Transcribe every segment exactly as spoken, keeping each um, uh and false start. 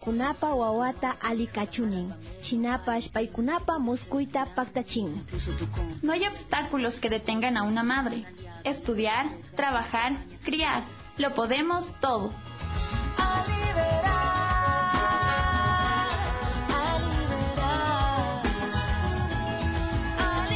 kunapa wawata alikachunin, shinapash paikunapa muskuita paktachin. No hay obstáculos que detengan a una madre. Estudiar, trabajar, criar. Lo podemos todo. A liberar, a liberar, a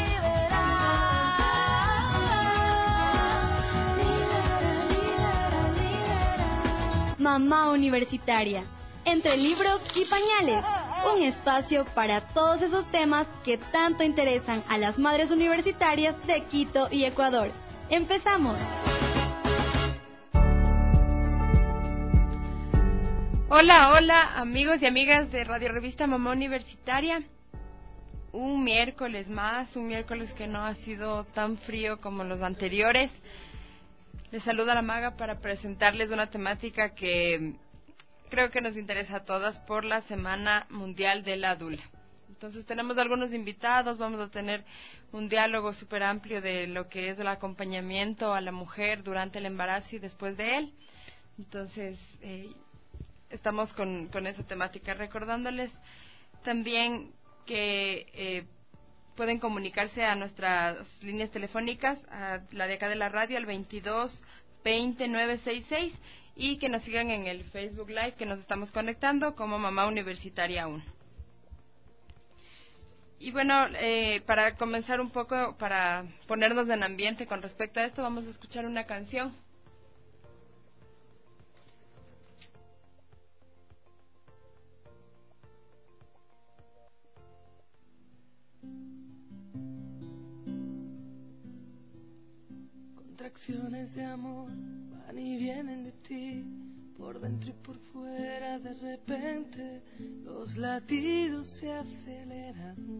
liberar, libera, libera, libera. Mamá Universitaria, entre libros y pañales, un espacio para todos esos temas que tanto interesan a las madres universitarias de Quito y Ecuador. ¡Empezamos! Hola, hola amigos y amigas de Radio Revista Mamá Universitaria. Un miércoles más, un miércoles que no ha sido tan frío como los anteriores. Les saluda la Maga para presentarles una temática que creo que nos interesa a todas por la Semana Mundial de la Dula. Entonces tenemos algunos invitados, vamos a tener un diálogo súper amplio de lo que es el acompañamiento a la mujer durante el embarazo y después de él. Entonces, eh, estamos con, con esa temática, recordándoles también que eh, pueden comunicarse a nuestras líneas telefónicas, a la de acá de la radio, al veintidós veinte nueve sesenta y seis, y que nos sigan en el Facebook Live, que nos estamos conectando como Mamá Universitaria uno. Y bueno, eh, para comenzar un poco, para ponernos en ambiente con respecto a esto, vamos a escuchar una canción. Contracciones de amor van y vienen de ti, por dentro y por fuera. De repente los latidos se aceleran.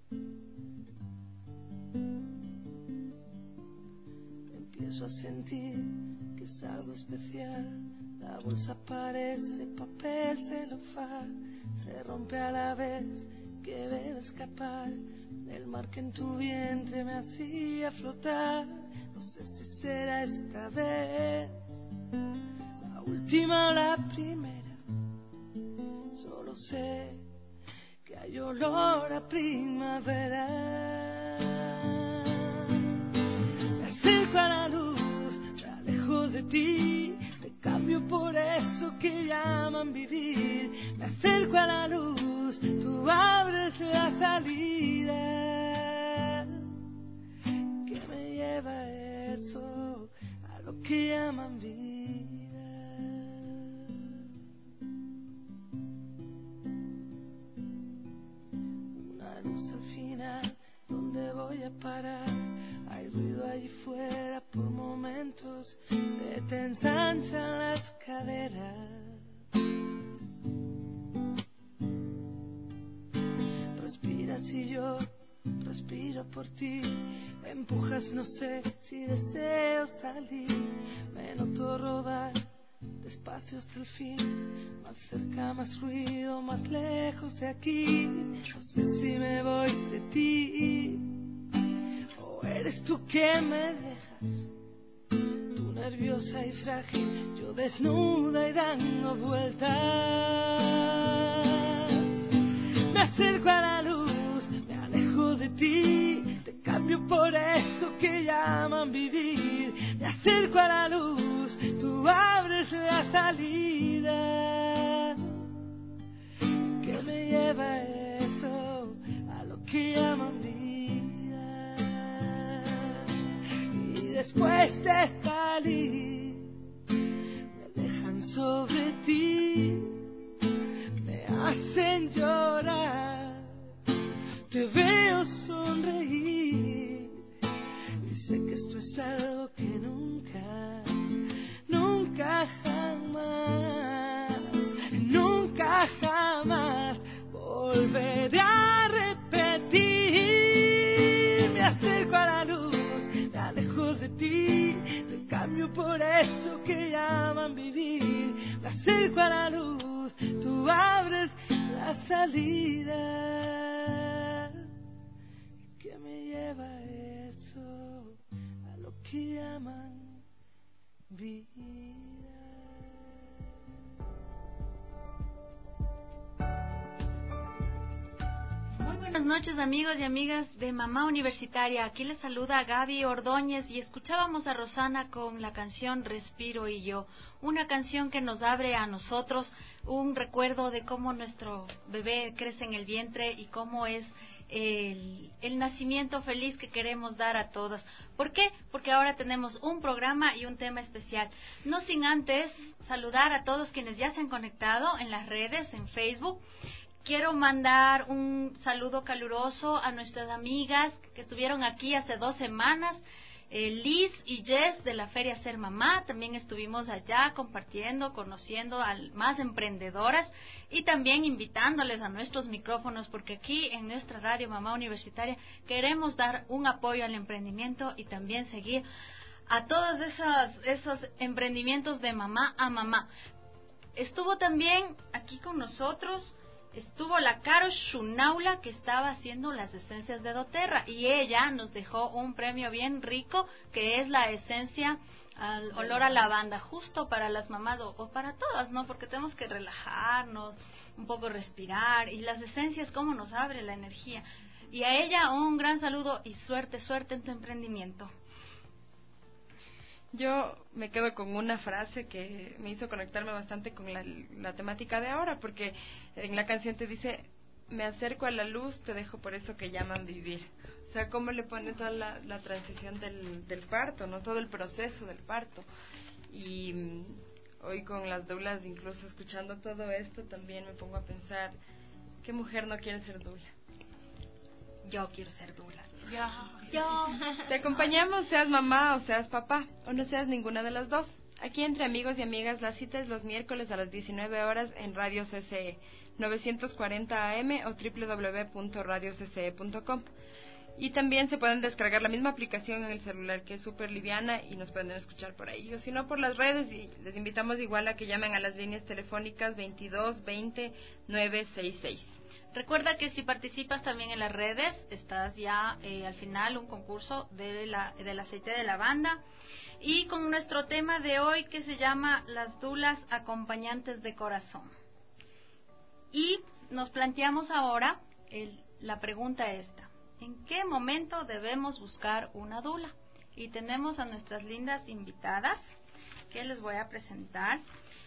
Empiezo a sentir que es algo especial. La bolsa parece papel celofán, se rompe a la vez que veo escapar del mar que en tu vientre me hacía flotar. No sé si será esta vez la última o la primera. Solo sé que hay olor a primavera. Me acerco a la luz, me alejo de ti, te cambio por eso que llaman vivir. Me acerco a la luz, tú abres la salida. ¿Qué me lleva eso a lo que llaman vida? Una luz al final, ¿dónde voy a parar? Hay ruido allí fuera, por momentos se te ensanchan las caderas. Respiras y yo respiro por ti, me empujas, no sé si deseo salir. Me noto rodar despacio hasta el fin, más cerca, más ruido, más lejos de aquí. No sé si me voy de ti o eres tú que me dejas, tú nerviosa y frágil, yo desnuda y dando vueltas. Me acerco a la luz, me alejo de ti, te cambio por eso que llaman vivir. Me acerco a la luz, tú abres la salida. ¿Qué me lleva eso a lo que llaman vida? Y después de salir, me dejan sobre ti, me hacen llorar, te veo sonreír y sé que esto es algo que nunca, nunca jamás, nunca jamás volveré a repetir. Me acerco a la luz, me alejo de ti, te cambio por eso que llaman vivir. Me acerco a la luz, tú abres la salida. ¿Qué me lleva eso a lo que llaman vida? buenas noches, amigos y amigas de Mamá Universitaria. Aquí les saluda Gaby Ordóñez y escuchábamos a Rosana con la canción Respiro y yo, una canción que nos abre a nosotros un recuerdo de cómo nuestro bebé crece en el vientre y cómo es el, el nacimiento feliz que queremos dar a todas. ¿Por qué? Porque ahora tenemos un programa y un tema especial. No sin antes saludar a todos quienes ya se han conectado en las redes, en Facebook. Quiero mandar un saludo caluroso a nuestras amigas que estuvieron aquí hace dos semanas, eh, Liz y Jess de la Feria Ser Mamá. También estuvimos allá compartiendo, conociendo a más emprendedoras y también invitándoles a nuestros micrófonos, porque aquí en nuestra radio Mamá Universitaria queremos dar un apoyo al emprendimiento y también seguir a todos esos, esos emprendimientos de mamá a mamá. Estuvo también aquí con nosotros... Estuvo la Caro Shunaula, que estaba haciendo las esencias de doTERRA, y ella nos dejó un premio bien rico, que es la esencia al olor a lavanda, justo para las mamás o, o para todas, ¿no? Porque tenemos que relajarnos, un poco respirar, y las esencias cómo nos abre la energía. Y a ella un gran saludo y suerte, suerte en tu emprendimiento. Yo me quedo con una frase que me hizo conectarme bastante con la, la temática de ahora, porque en la canción te dice, me acerco a la luz, te dejo por eso que llaman vivir. O sea, cómo le pone toda la, la transición del, del parto, no, todo el proceso del parto. Y um, hoy con las doulas, incluso escuchando todo esto, también me pongo a pensar, ¿qué mujer no quiere ser doula? Yo quiero ser doula. Yo. Yo. Te acompañamos, seas mamá o seas papá, o no seas ninguna de las dos. Aquí entre amigos y amigas, la cita es los miércoles a las diecinueve horas en Radio C C E, novecientos cuarenta A M o doble u doble u doble u punto radio c c e punto com. Y también se pueden descargar la misma aplicación en el celular, que es súper liviana, y nos pueden escuchar por ahí, o si no por las redes. Y les invitamos igual a que llamen a las líneas telefónicas veintidós veinte nueve sesenta y seis. Recuerda que si participas también en las redes, estás ya eh, al final un concurso de la, del aceite de lavanda. Y con nuestro tema de hoy, que se llama las doulas acompañantes de corazón. Y nos planteamos ahora el, la pregunta esta: ¿en qué momento debemos buscar una doula? Y tenemos a nuestras lindas invitadas que les voy a presentar.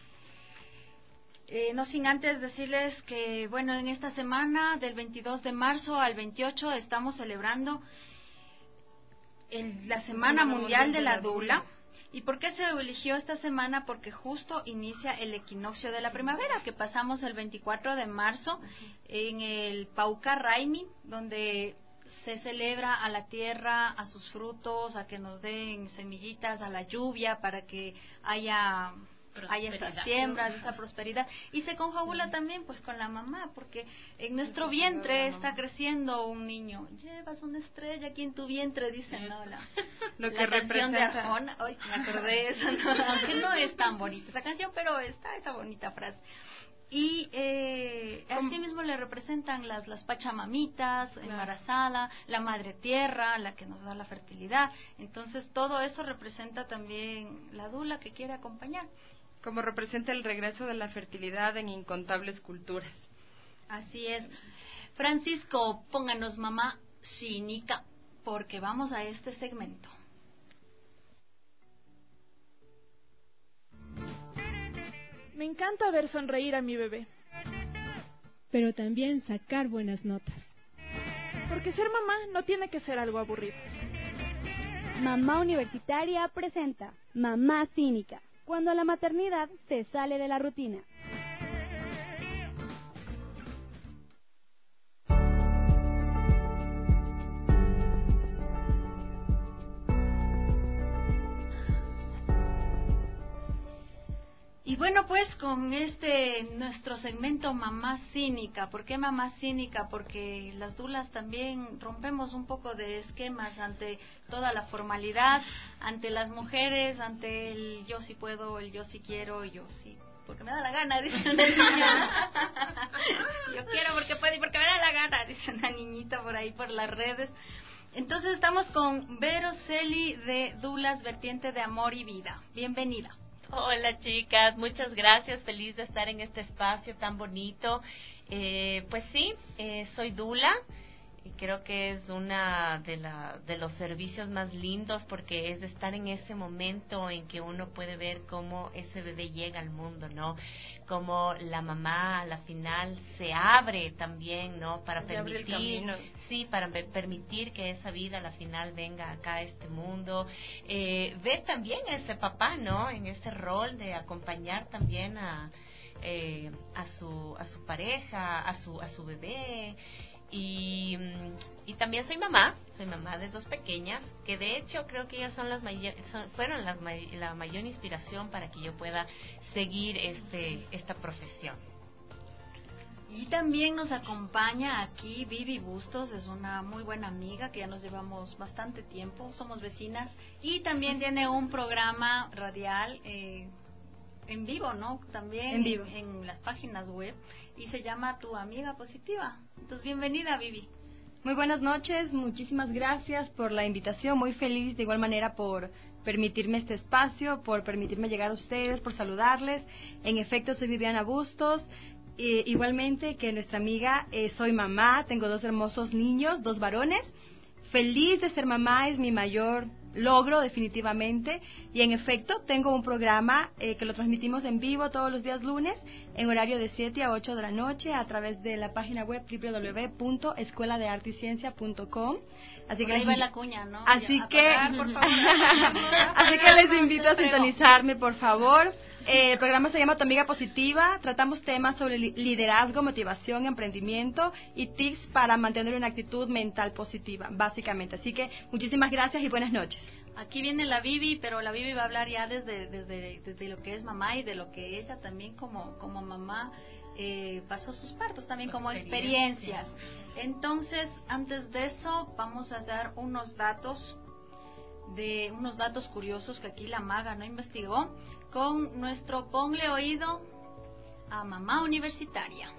Eh, no sin antes decirles que, bueno, en esta semana del veintidós de marzo al veintiocho estamos celebrando el, la Semana Mundial de la Doula. ¿Y por qué se eligió esta semana? Porque justo inicia el equinoccio de la primavera, que pasamos el veinticuatro de marzo en el Pauca Raimi, donde se celebra a la tierra, a sus frutos, a que nos den semillitas, a la lluvia, para que haya... hay estas siembras, esa prosperidad, y se confabula sí. también pues con la mamá, porque en nuestro vientre está creciendo un niño. Llevas una estrella aquí en tu vientre, dicen, ¿no? La, Lo la que canción representa... de Arjona. Hoy me acordé de esa, ¿no? Aunque no es tan bonita esa canción, pero está esa bonita frase. Y eh, así mismo le representan las, las pachamamitas, claro, embarazada, la madre tierra, la que nos da la fertilidad. Entonces todo eso representa también la doula que quiere acompañar. Como representa el regreso de la fertilidad en incontables culturas. Así es. Francisco, pónganos mamá cínica, porque vamos a este segmento. Me encanta ver sonreír a mi bebé, pero también sacar buenas notas. Porque ser mamá no tiene que ser algo aburrido. Mamá Universitaria presenta Mamá Cínica, cuando la maternidad se sale de la rutina. Y bueno, pues con este nuestro segmento Mamá Cínica. ¿Por qué Mamá Cínica? Porque las doulas también rompemos un poco de esquemas ante toda la formalidad, ante las mujeres, ante el yo sí puedo, el yo sí quiero, yo sí porque me da la gana, dice una niña. Yo quiero porque puedo y porque me da la gana, dice una niñita por ahí por las redes. Entonces estamos con Vero Celi de Doulas Vertiente de Amor y Vida. Bienvenida. Hola chicas, muchas gracias, feliz de estar en este espacio tan bonito. Eh, pues sí, eh, soy doula, y creo que es una de, la, de los servicios más lindos porque es estar en ese momento en que uno puede ver cómo ese bebé llega al mundo, ¿no? Cómo la mamá a la final se abre también, ¿no? Para Se abre el permitir, camino. sí, para pe- permitir que esa vida a la final venga acá a este mundo. Eh, ver también a ese papá, ¿no? En ese rol de acompañar también a eh, a su a su pareja, a su a su bebé. Y, y también soy mamá, soy mamá de dos pequeñas, que de hecho creo que ellas son las mayor, son, fueron las, la mayor inspiración para que yo pueda seguir este esta profesión. Y también nos acompaña aquí Vivi Bustos, es una muy buena amiga que ya nos llevamos bastante tiempo, somos vecinas, y también tiene un programa radial eh, en vivo, ¿no? También en, vivo. En, en las páginas web, y se llama Tu Amiga Positiva. Entonces, bienvenida, Vivi. Muy buenas noches, muchísimas gracias por la invitación, muy feliz de igual manera por permitirme este espacio, por permitirme llegar a ustedes, por saludarles. En efecto, soy Viviana Bustos, eh, igualmente que nuestra amiga, eh, soy mamá, tengo dos hermosos niños, dos varones. Feliz de ser mamá, es mi mayor logro definitivamente, y en efecto tengo un programa eh, que lo transmitimos en vivo todos los días lunes en horario de siete a ocho de la noche a través de la página web doble u doble u doble u punto escuela de arte y ciencia punto com. Así Por que ahí les... va la cuña, ¿no? Así Ya, que apagar, por favor. así que les invito a sintonizarme, por favor. Eh, el programa se llama Tu Amiga Positiva. Tratamos temas sobre li- liderazgo, motivación, emprendimiento y tips para mantener una actitud mental positiva, básicamente. Así que muchísimas gracias y buenas noches. Aquí viene la Vivi, pero la Vivi va a hablar ya desde desde, desde lo que es mamá y de lo que ella también como como mamá eh, pasó sus partos, también como experiencias. Entonces, antes de eso, vamos a dar unos datos de unos datos curiosos que aquí la maga no investigó con nuestro Ponle Oído a Mamá Universitaria.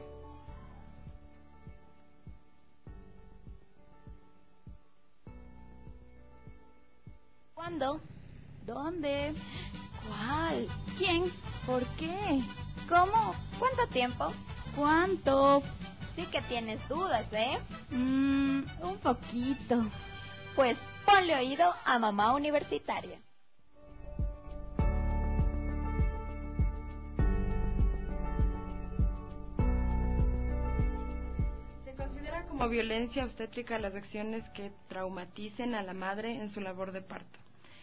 ¿Cuándo? ¿Dónde? ¿Cuál? ¿Quién? ¿Por qué? ¿Cómo? ¿Cuánto tiempo? ¿Cuánto? Sí que tienes dudas, ¿eh? Mmm, un poquito. Pues ponle oído a Mamá Universitaria. Se considera como violencia obstétrica las acciones que traumaticen a la madre en su labor de parto.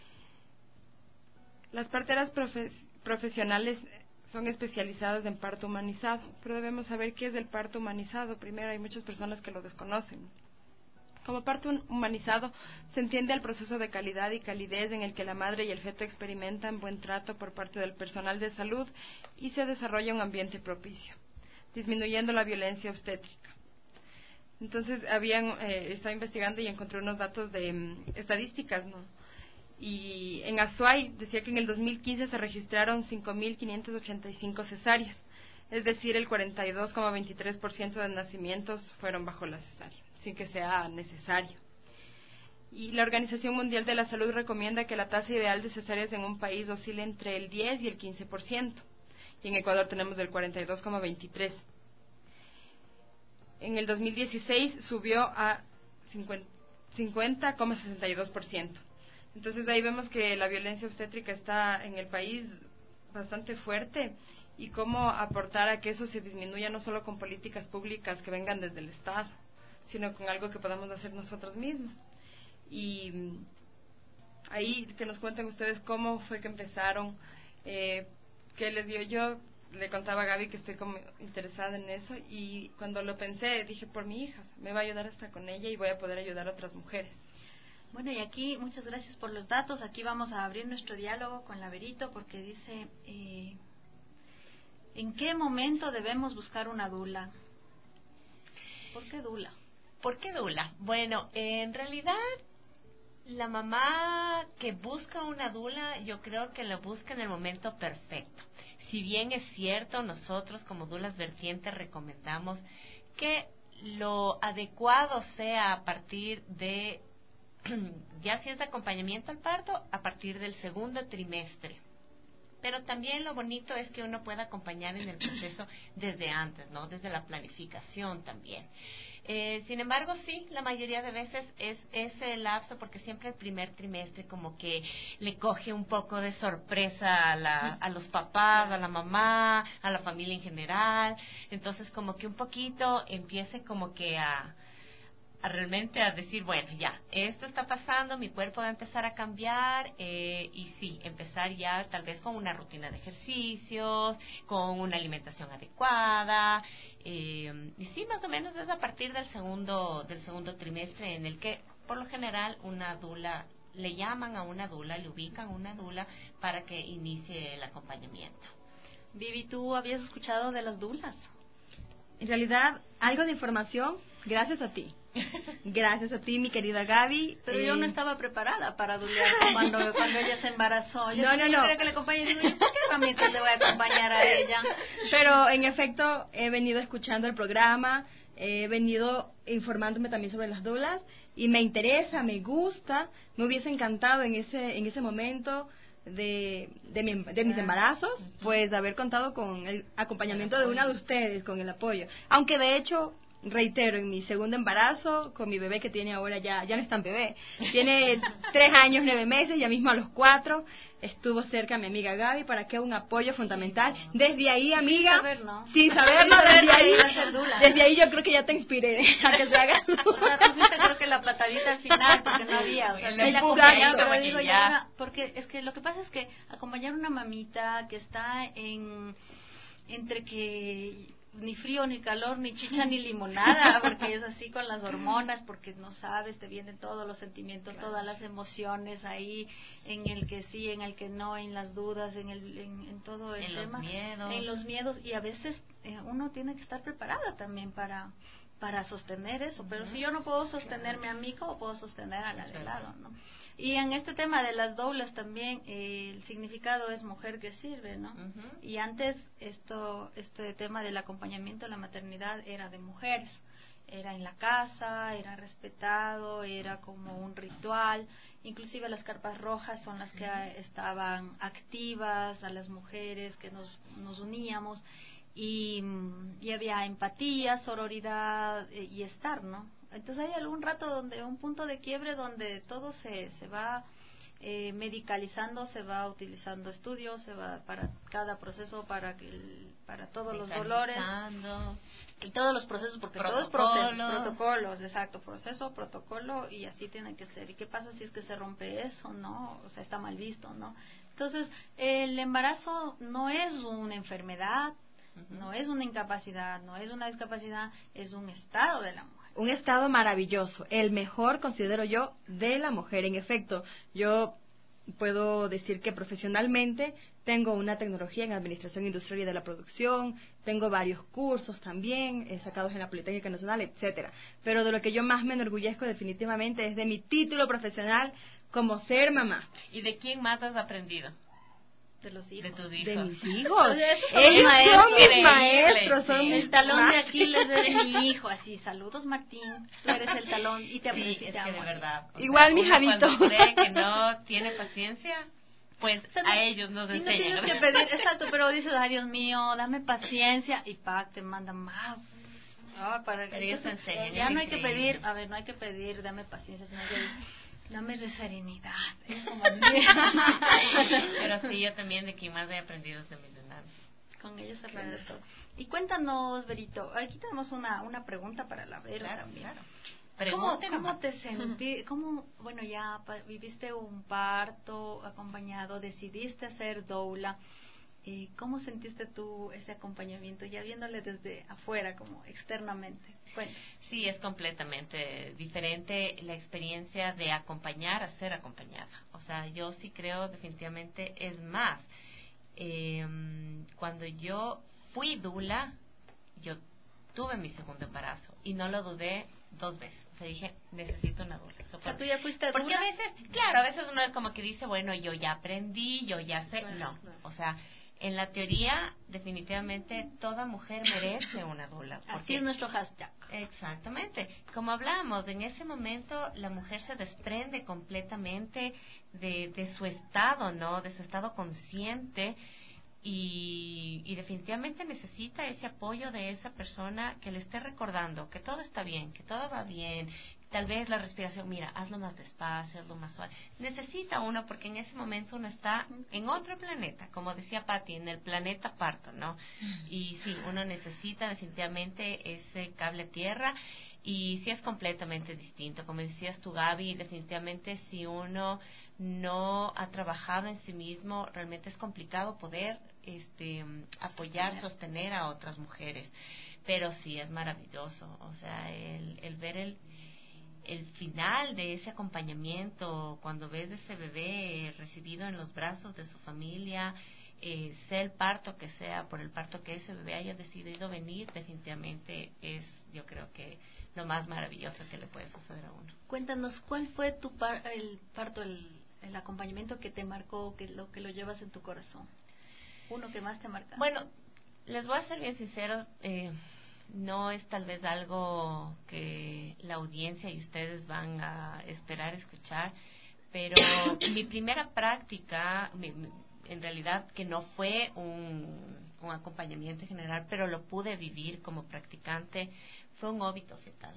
Las parteras profe- profesionales son especializadas en parto humanizado, pero debemos saber qué es el parto humanizado. Primero, hay muchas personas que lo desconocen. Como parto humanizado se entiende el proceso de calidad y calidez en el que la madre y el feto experimentan buen trato por parte del personal de salud y se desarrolla un ambiente propicio, disminuyendo la violencia obstétrica. Entonces, habían eh, estaba investigando y encontré unos datos de um, estadísticas, ¿no? Y en Azuay decía que en el dos mil quince se registraron cinco mil quinientas ochenta y cinco cesáreas, es decir, el cuarenta y dos coma veintitrés por ciento de nacimientos fueron bajo la cesárea, sin que sea necesario. Y la Organización Mundial de la Salud recomienda que la tasa ideal de cesáreas en un país oscile entre el diez y el quince por ciento, y en Ecuador tenemos el cuarenta y dos coma veintitrés por ciento. En el dos mil dieciséis subió a cincuenta coma sesenta y dos por ciento. Entonces ahí vemos que la violencia obstétrica está en el país bastante fuerte, y cómo aportar a que eso se disminuya no solo con políticas públicas que vengan desde el Estado, sino con algo que podamos hacer nosotros mismos. Y ahí que nos cuenten ustedes cómo fue que empezaron, eh, qué les dio. Yo le contaba a Gaby que estoy como interesada en eso, y cuando lo pensé dije, por mi hija, me va a ayudar hasta con ella y voy a poder ayudar a otras mujeres. Bueno, y aquí, muchas gracias por los datos. Aquí vamos a abrir nuestro diálogo con Laverito, porque dice, eh, ¿en qué momento debemos buscar una dula? ¿Por qué dula? ¿Por qué dula? Bueno, en realidad, la mamá que busca una dula, yo creo que la busca en el momento perfecto. Si bien es cierto, nosotros como dulas vertientes recomendamos que lo adecuado sea a partir de, ya si es de acompañamiento al parto, a partir del segundo trimestre. pero también lo bonito es que uno pueda acompañar en el proceso desde antes, ¿no? Desde la planificación también. Eh, sin embargo, sí, la mayoría de veces es ese lapso, porque siempre el primer trimestre como que le coge un poco de sorpresa a, la, a los papás, a la mamá, a la familia en general. Entonces, como que un poquito empiece como que a... a realmente a decir, bueno, ya, esto está pasando, mi cuerpo va a empezar a cambiar, eh, y sí, empezar ya tal vez con una rutina de ejercicios, con una alimentación adecuada, eh, y sí, más o menos es a partir del segundo, del segundo trimestre en el que, por lo general, una dula, le llaman a una dula, le ubican a una dula para que inicie el acompañamiento. Vivi, ¿tú habías escuchado de las dulas? En realidad, algo de información, gracias a ti. Gracias a ti, mi querida Gaby. Pero eh... yo no estaba preparada para dulear cuando, cuando ella se embarazó. Yo no, no, no. quería que le acompañe. Digo, ¿yo por qué herramientas le voy a acompañar a ella? Pero, en efecto, he venido escuchando el programa, he venido informándome también sobre las dulas, y me interesa, me gusta, me hubiese encantado en ese, en ese momento de, de, mi, de mis embarazos, pues, de haber contado con el acompañamiento de una de ustedes, con el apoyo. Aunque, de hecho... reitero, en mi segundo embarazo, con mi bebé que tiene ahora ya, ya no es tan bebé, tiene tres años, nueve meses, ya mismo a los cuatro, estuvo cerca mi amiga Gaby para que un apoyo fundamental. Desde ahí, amiga, sin saber, ¿no? Sin saberlo, desde ahí, dula, desde ahí yo creo que ya te inspiré a que se haga. O sea, tú fuiste creo que la patadita al final, porque no había, o sea, el la acompañaba, pero digo ya, una, porque es que lo que pasa es que acompañar a una mamita que está en, entre que ni frío, ni calor, ni chicha, ni limonada, porque es así con las hormonas, porque no sabes, te vienen todos los sentimientos, claro, todas las emociones ahí, en el que sí, en el que no, en las dudas, en el en, en todo el en tema, los miedos. en los miedos, y a veces eh, uno tiene que estar preparada también para para sostener eso, pero uh-huh. si yo no puedo sostenerme claro. a mí, ¿cómo puedo sostener a la de lado, no? Y en este tema de las doulas también, eh, el significado es mujer que sirve, ¿no? Uh-huh. Y antes esto este tema del acompañamiento a la maternidad era de mujeres, era en la casa, era respetado, era como un ritual, inclusive las carpas rojas son las que uh-huh. estaban activas, a las mujeres que nos, nos uníamos, y, y había empatía, sororidad eh, y estar, ¿no? Entonces hay algún rato donde, un punto de quiebre donde todo se, se va eh, medicalizando, se va utilizando estudios, se va para cada proceso, para que el, para todos los dolores y todos los procesos, porque todo es proceso, protocolos, exacto, proceso, protocolo, y así tiene que ser. ¿Y qué pasa si es que se rompe eso, no? O sea, está mal visto, ¿no? Entonces, el embarazo no es una enfermedad, no es una incapacidad, no es una discapacidad, es un estado de la mujer. Un estado maravilloso, el mejor, considero yo, de la mujer. En efecto, yo puedo decir que profesionalmente tengo una tecnología en Administración Industrial y de la Producción, tengo varios cursos también, eh, sacados en la Politécnica Nacional, etcétera. Pero de lo que yo más me enorgullezco definitivamente es de mi título profesional como ser mamá. ¿Y de quién más has aprendido? De los hijos. De tus hijos. De mis hijos. Ellos son mis increíble, maestros. Son sí. mis El talón ma- de Aquiles de mi hijo. Así, saludos Martín. Tú eres el talón y te sí, aprecio. es te que amo. de verdad. Igual sea, mi Javito. Cuando cree que no tiene paciencia, pues o sea, a ellos nos y no enseñan. tienes que pedir, exacto, pero dices, ay Dios mío, dame paciencia. Y Pac te manda más. Ah, para pero ellos te enseñan. Ya no hay que pedir, a ver, no hay que pedir, dame paciencia, sino que dame de serenidad. ¿eh? Como así. Pero sí, yo también de quien más he aprendido es de mis hermanos. Con ellos se aprende todo. Y cuéntanos, Berito, aquí tenemos una una pregunta para la Vero claro, también. Claro. ¿Cómo, ¿Cómo te sentí? ¿Cómo, bueno, ya pa, viviste un parto acompañado, decidiste hacer doula? ¿Y cómo sentiste tú ese acompañamiento, ya viéndole desde afuera, como externamente? Cuéntame. Sí, es completamente diferente la experiencia de acompañar a ser acompañada. O sea, yo sí creo definitivamente, es más, eh, cuando yo fui dula, yo tuve mi segundo embarazo y no lo dudé dos veces. O sea, dije, necesito una dula. O sea, ¿tú ya fuiste dula? Porque a veces, claro, a veces uno es como que dice, bueno, yo ya aprendí, yo ya sé. Claro, no, claro. O sea, en la teoría, definitivamente, toda mujer merece una dula. Así es nuestro hashtag. Exactamente. Como hablamos, en ese momento la mujer se desprende completamente de, de su estado, ¿no? De su estado consciente y, y definitivamente necesita ese apoyo de esa persona que le esté recordando que todo está bien, que todo va bien. Tal vez la respiración, mira, hazlo más despacio, hazlo más suave. Necesita uno porque en ese momento uno está en otro planeta, como decía Patti, en el planeta parto, ¿no? Y sí, uno necesita definitivamente ese cable a tierra y sí es completamente distinto. Como decías tú, Gaby, definitivamente si uno no ha trabajado en sí mismo, realmente es complicado poder este apoyar, sostener a otras mujeres. Pero sí, es maravilloso. O sea, el, el ver el el final de ese acompañamiento, cuando ves ese bebé recibido en los brazos de su familia, eh, sea el parto que sea, por el parto que ese bebé haya decidido venir, definitivamente es, yo creo que lo más maravilloso que le puede suceder a uno. Cuéntanos, ¿cuál fue tu par el parto, el, el acompañamiento que te marcó, que lo que lo llevas en tu corazón? Uno que más te marca. Bueno, les voy a ser bien sincero, eh, no es tal vez algo que la audiencia y ustedes van a esperar escuchar, pero mi primera práctica, mi, mi, en realidad que no fue un, un acompañamiento en general, pero lo pude vivir como practicante, fue un óbito fetal.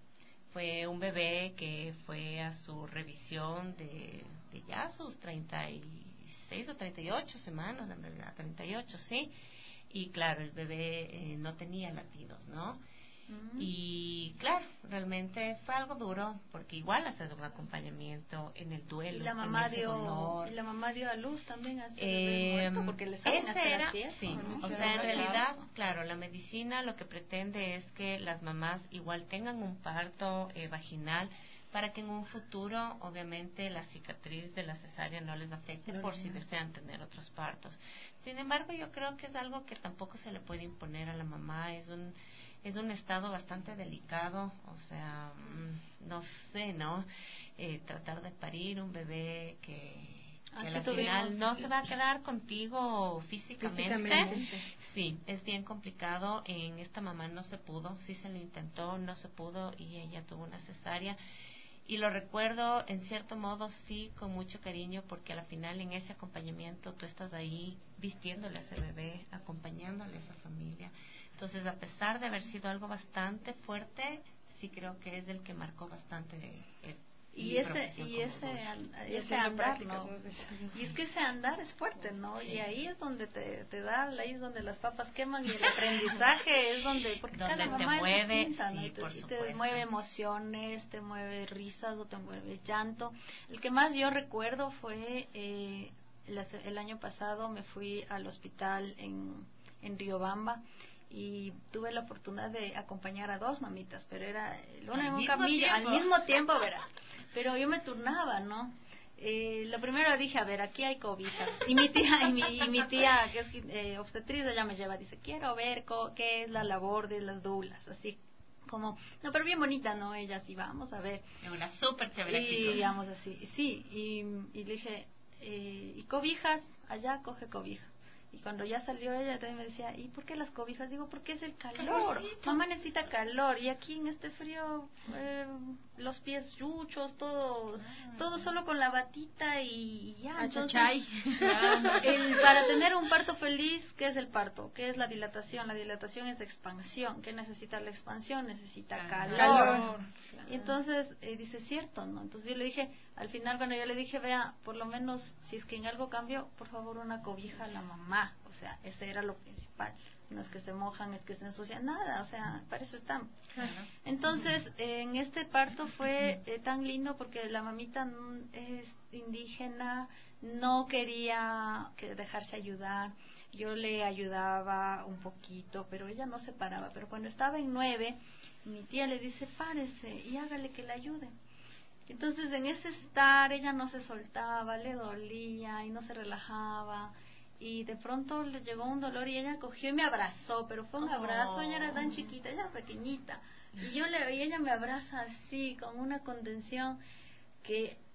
Fue un bebé que fue a su revisión de, de ya sus treinta y seis o treinta y ocho semanas, en realidad, treinta y ocho, sí. Y claro, el bebé eh, no tenía latidos, ¿no? Uh-huh. Y claro, realmente fue algo duro, porque igual haces un acompañamiento en el duelo. Y la mamá dio dolor. y la mamá dio a luz también a ese eh, bebé muerto, porque le saben hacer era, así eso, sí, ¿no? o sea, en realidad, claro, la medicina lo que pretende es que las mamás igual tengan un parto eh, vaginal, para que en un futuro, obviamente, la cicatriz de la cesárea no les afecte no, por no. si desean tener otros partos. Sin embargo, yo creo que es algo que tampoco se le puede imponer a la mamá. Es un es un estado bastante delicado, o sea, no sé, ¿no? Eh, tratar de parir un bebé que, que al final no se va a quedar contigo físicamente. físicamente. Sí, es bien complicado. En esta mamá no se pudo, sí se lo intentó, no se pudo y ella tuvo una cesárea. Y lo recuerdo, en cierto modo, sí, con mucho cariño, porque al final en ese acompañamiento tú estás ahí vistiéndole a ese bebé, acompañándole a esa familia. Entonces, a pesar de haber sido algo bastante fuerte, sí creo que es el que marcó bastante el, y ese y ese, an, ese andar, ¿no? Y es que ese andar es fuerte, ¿no? Sí. Y ahí es donde te, te da, ahí es donde las papas queman y el aprendizaje es donde, porque donde cada mamá mueve, es distinta, ¿no? Sí, y te, por y supuesto. te mueve emociones, te mueve risas o te mueve llanto. El que más yo recuerdo fue eh, el, el año pasado me fui al hospital en, en Riobamba y tuve la oportunidad de acompañar a dos mamitas, pero era una en un camillo, tiempo. al mismo tiempo, verá. Pero yo me turnaba, ¿no? Eh, lo primero dije, a ver, aquí hay cobijas. Y mi tía, y mi, y mi tía que es eh, obstetriz, ella me lleva, dice, quiero ver co- qué es la labor de las doulas, así como, no, pero bien bonita, ¿no? Ella sí, vamos a ver. Una súper chévere. Y digamos así, sí, y, y le dije, eh, y cobijas, allá coge cobijas. Y cuando ya salió ella también me decía, ¿y por qué las cobijas? Digo, porque es el calor. Calorcito. Mamá necesita calor. Y aquí en este frío, eh, los pies yuchos, todo ah. todo solo con la batita y ya. Entonces, el, para tener un parto feliz, ¿qué es el parto? ¿Qué es la dilatación? La dilatación es expansión. ¿Qué necesita la expansión? Necesita calor. calor. Y entonces, eh, dice, cierto, ¿no? Entonces yo le dije, al final cuando yo le dije, vea, por lo menos, si es que en algo cambió, por favor, una cobija a la mamá. O sea, ese era lo principal. No es que se mojan, es que se ensucian, nada, o sea, para eso están. Entonces, eh, en este parto fue eh, tan lindo porque la mamita es indígena, no quería que dejarse ayudar. Yo le ayudaba un poquito, pero ella no se paraba. Pero cuando estaba en nueve, mi tía le dice, párese y hágale que le ayude. Entonces, en ese estar, ella no se soltaba, le dolía y no se relajaba. Y de pronto le llegó un dolor y ella cogió y me abrazó, pero fue un abrazo, ella era tan chiquita, ella era pequeñita. Y yo le y ella me abraza así, con una contención que... que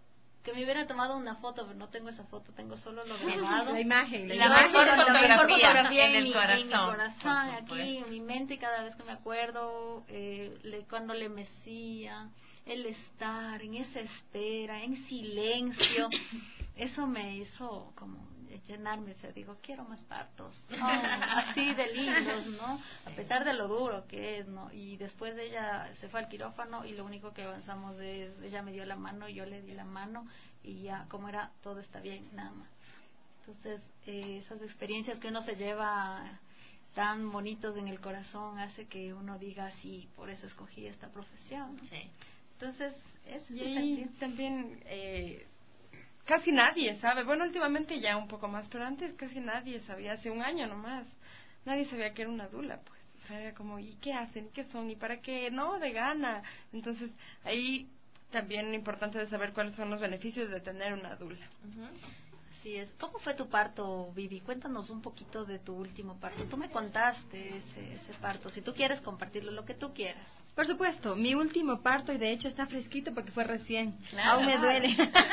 que me hubiera tomado una foto, pero no tengo esa foto, tengo solo lo grabado. La imagen, la, La imagen. mejor la mejor fotografía fotografía en en, el mi, corazón, en mi corazón, por aquí supuesto. en mi mente, y cada vez que me acuerdo, eh, le, cuando le mecía, el estar en esa espera, en silencio, eso me hizo como llenarme, o sea, digo, quiero más partos, oh, así de lindos, ¿no? A pesar de lo duro que es, ¿no? Y después ella se fue al quirófano y lo único que avanzamos es, ella me dio la mano, yo le di la mano y ya, como era, todo está bien, nada más. Entonces, eh, esas experiencias que uno se lleva tan bonitos en el corazón hace que uno diga, sí, por eso escogí esta profesión, ¿no? Sí. Entonces, es Y ahí también eh, casi nadie sabe, bueno, últimamente ya un poco más, pero antes casi nadie sabía, hace un año nomás, nadie sabía que era una dula, pues, o sea, era como, ¿y qué hacen? ¿Y qué son? ¿Y para qué? No, de gana. Entonces, ahí también importante de saber cuáles son los beneficios de tener una dula. Uh-huh. Así es. ¿Cómo fue tu parto, Vivi? Cuéntanos un poquito de tu último parto. Tú me contaste ese, ese parto, si tú quieres compartirlo, lo que tú quieras. Por supuesto, mi último parto, y de hecho está fresquito porque fue recién. Claro. Aún me duele.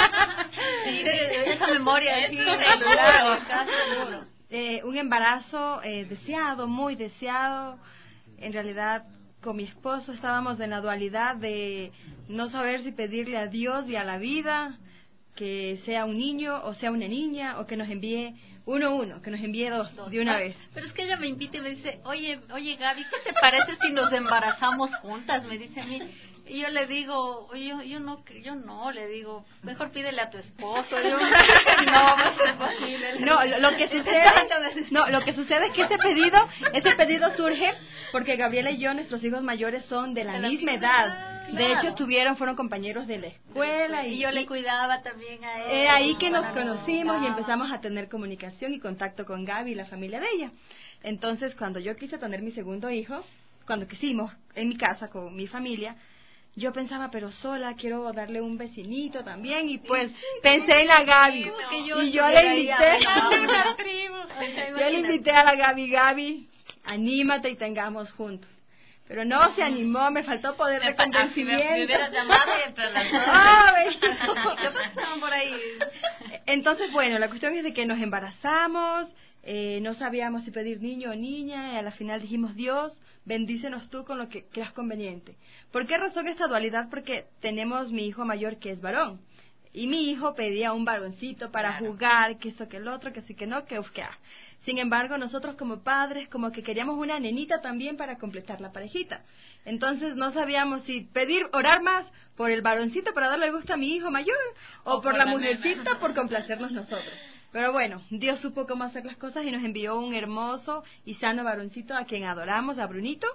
Sí, esa memoria aquí, Eso celular, seguro. acá seguro. Eh, un embarazo eh, deseado, muy deseado. En realidad, con mi esposo estábamos en la dualidad de no saber si pedirle a Dios y a la vida que sea un niño o sea una niña, o que nos envíe uno uno, que nos envíe dos, Dos. de una Ah, vez. Pero es que ella me invita y me dice, oye, oye Gaby, ¿qué te parece si nos embarazamos juntas? Me dice a mí. Y yo le digo, oye, yo, yo no, yo no, le digo, mejor pídele a tu esposo. Yo, no, no es posible. No, lo, lo que sucede, no, lo que sucede es que ese pedido, ese pedido surge porque Gabriela y yo, nuestros hijos mayores, son de la, De la misma misma edad. edad, De claro. hecho, estuvieron, fueron compañeros de la escuela. Y, Y, yo le y cuidaba también a él. era ahí que nos Para no- conocimos y Ah. empezamos a tener comunicación y contacto con Gaby y la familia de ella. Entonces, cuando yo quise tener mi segundo hijo, cuando quisimos en mi casa con mi familia, yo pensaba, pero sola, quiero darle un vecinito también, y pues pensé en la Gaby. Como que yo Y yo le estuviera ahí, invité, a ver, Una tribu. o sea, yo le imagínate. invité a la Gaby, Gaby, anímate y tengamos juntos. Pero no se animó, me faltó poder de Me fa- ah, si me, me convencimiento. hubieras llamado y entre las dos. Ay. ¿Qué pasaban por ahí? Entonces, bueno, la cuestión es de que nos embarazamos, eh, no sabíamos si pedir niño o niña, y a la final dijimos, Dios, bendícenos tú con lo que creas conveniente. ¿Por qué razón esta dualidad? Porque tenemos mi hijo mayor que es varón, y mi hijo pedía un varoncito para Claro. jugar, que esto, que el otro, que sí, que no, que uf, que ah. Sin embargo, nosotros como padres, como que queríamos una nenita también para completar la parejita. Entonces no sabíamos si pedir, orar más por el varoncito para darle gusto a mi hijo mayor, o, O por, por la la mujercita nena. por complacernos nosotros. Pero bueno, Dios supo cómo hacer las cosas y nos envió un hermoso y sano varoncito a quien adoramos, a Brunito.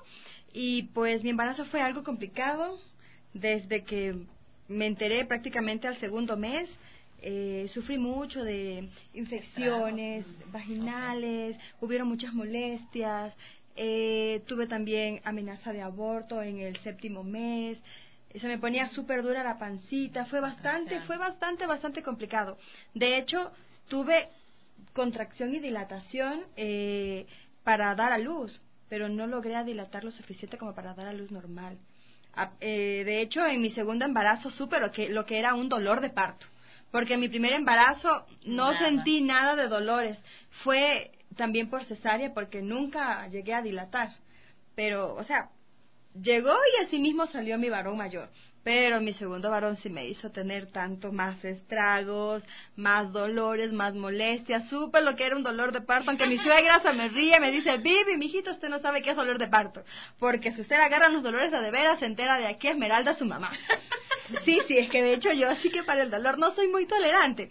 Y pues mi embarazo fue algo complicado desde que me enteré prácticamente al segundo mes. Eh, sufrí mucho de infecciones vaginales, hubieron muchas molestias, eh, tuve también amenaza de aborto en el séptimo mes, se me ponía súper dura la pancita, fue bastante, fue bastante, bastante complicado. De hecho, tuve contracción y dilatación eh, para dar a luz, pero no logré dilatar lo suficiente como para dar a luz normal. A- eh, de hecho, en mi segundo embarazo supe lo que, lo que era un dolor de parto. Porque en mi primer embarazo no Nada. sentí nada de dolores. Fue también por cesárea porque nunca llegué a dilatar. Pero, o sea, llegó y así mismo salió mi varón mayor. Pero mi segundo varón sí me hizo tener tanto más estragos, más dolores, más molestias. Supe lo que era un dolor de parto, aunque mi suegra se me ríe, me dice, Vivi, mijito, usted no sabe qué es dolor de parto. Porque si usted agarra los dolores de de veras, se entera de aquí Esmeralda, su mamá. Sí, sí, es que de hecho yo sí que para el dolor no soy muy tolerante.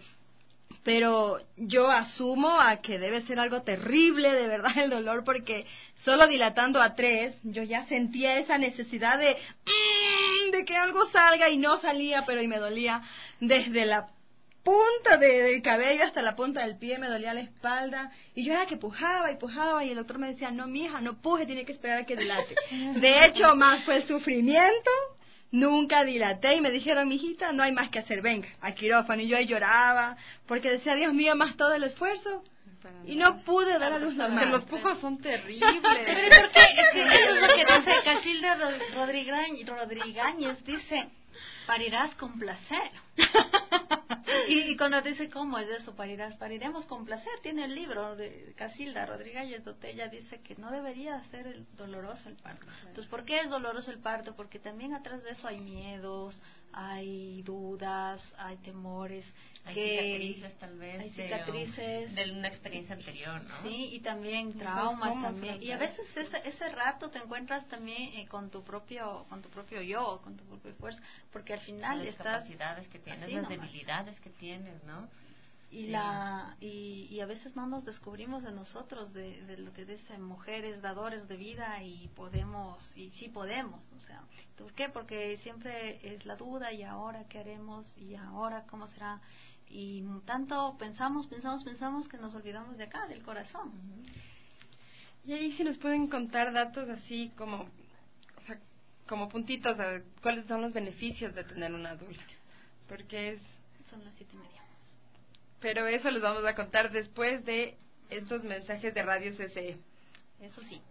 Pero yo asumo a que debe ser algo terrible, de verdad, el dolor, porque solo dilatando a tres, yo ya sentía esa necesidad de, mm, de que algo salga y no salía, pero y me dolía desde la punta de, del cabello hasta la punta del pie, me dolía la espalda, y yo era que pujaba y pujaba, y el doctor me decía, no, mija, no puje, tiene que esperar a que dilate. De hecho, más fue el sufrimiento. Nunca dilaté y me dijeron, mijita, no hay más que hacer, venga, a quirófano. Y yo ahí lloraba, porque decía, Dios mío, más todo el esfuerzo. Y no pude dar a luz Que normal. los pujos son terribles. Pero ¿y por qué? Es que eso es lo que dice Casilda Ro- Rodrigañ- Rodrigáñez, dice, Parirás con placer. y, y cuando dice, ¿cómo es eso? Parirás, pariremos con placer. Tiene el libro de Casilda Rodríguez Dotella, dice que no debería ser el doloroso el parto. Entonces, ¿por qué es doloroso el parto? Porque también atrás de eso hay miedos, hay dudas, hay temores. Hay que cicatrices tal vez. Hay cicatrices. De, de una experiencia anterior, ¿no? Sí, y también traumas ¿Cómo también. afrontar? Y a veces ese, ese rato te encuentras también eh, con tu propio con tu propio yo, con tu propia fuerza, porque al final las estás... capacidades que tienes, así las nomás. debilidades que tienes, ¿no? Y Sí. la y, y a veces no nos descubrimos de nosotros, de, de lo que dicen mujeres dadores de vida, y podemos, y sí podemos, o sea, ¿por qué? Porque siempre es la duda, y ahora qué haremos, y ahora cómo será, y tanto pensamos, pensamos, pensamos que nos olvidamos de acá, del corazón. Uh-huh. Y ahí sí nos pueden contar datos así como, o sea, como puntitos de cuáles son los beneficios de tener una dula, porque es... Son las siete y media. Pero eso les vamos a contar después de estos mensajes de Radio C C E. Eso sí.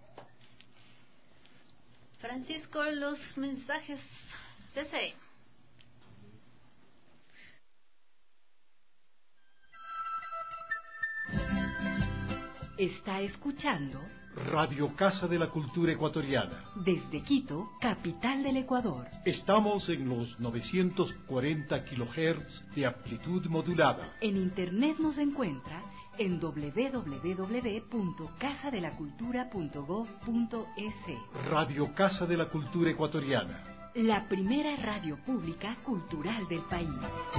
Francisco, los mensajes C C E. Está escuchando Radio Casa de la Cultura Ecuatoriana. desde Quito, capital del Ecuador. Estamos en los novecientos cuarenta kilohertz de amplitud modulada. En internet nos encuentra en doble u doble u doble u punto casa de la cultura punto gob punto es. Radio Casa de la Cultura Ecuatoriana. La primera radio pública cultural del país.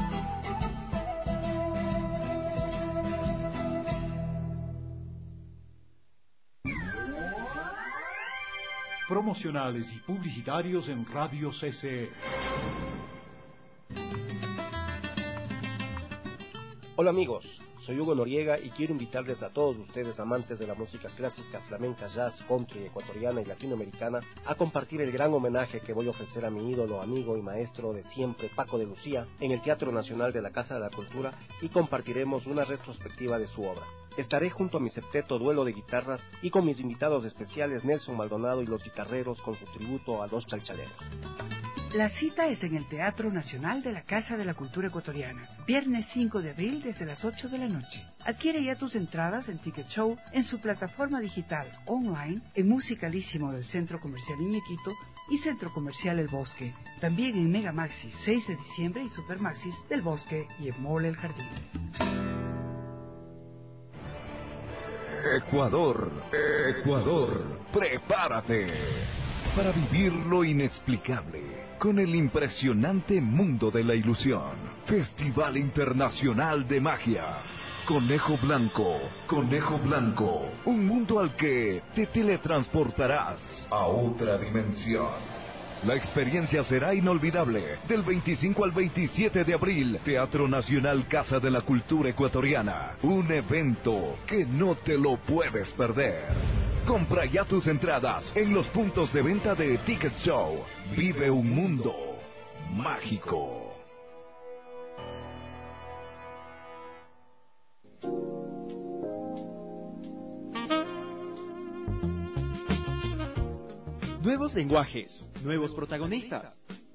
Promocionales y publicitarios en Radio C C E. Hola amigos, soy Hugo Noriega y quiero invitarles a todos ustedes, amantes de la música clásica, flamenca, jazz, country, ecuatoriana y latinoamericana, a compartir el gran homenaje que voy a ofrecer a mi ídolo, amigo y maestro de siempre, Paco de Lucía, en el Teatro Nacional de la Casa de la Cultura, y compartiremos una retrospectiva de su obra. Estaré junto a mi septeto duelo de guitarras y con mis invitados especiales Nelson Maldonado y los guitarreros con su tributo a los chalchaleros. La cita es en el Teatro Nacional de la Casa de la Cultura Ecuatoriana, viernes cinco de abril desde las ocho de la noche. Adquiere ya tus entradas en Ticket Show, en su plataforma digital online, en Musicalísimo del Centro Comercial Iñequito y Centro Comercial El Bosque. También en Mega Maxis seis de diciembre y Super Maxis del Bosque y en Mall El Jardín. Ecuador, Ecuador, prepárate para vivir lo inexplicable con el impresionante mundo de la ilusión. Festival Internacional de Magia. Conejo Blanco, Conejo Blanco, un mundo al que te teletransportarás a otra dimensión. La experiencia será inolvidable. Del veinticinco al veintisiete de abril, Teatro Nacional Casa de la Cultura Ecuatoriana. Un evento que no te lo puedes perder. Compra ya tus entradas en los puntos de venta de Ticket Show. Vive un mundo mágico. Nuevos lenguajes, nuevos protagonistas.